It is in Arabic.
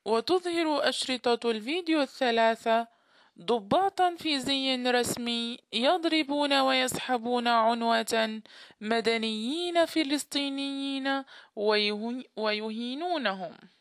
وتظهر أشرطة الفيديو الثلاثة ضباطا في زي رسمي يضربون ويسحبون عنوة مدنيين فلسطينيين ويهينونهم.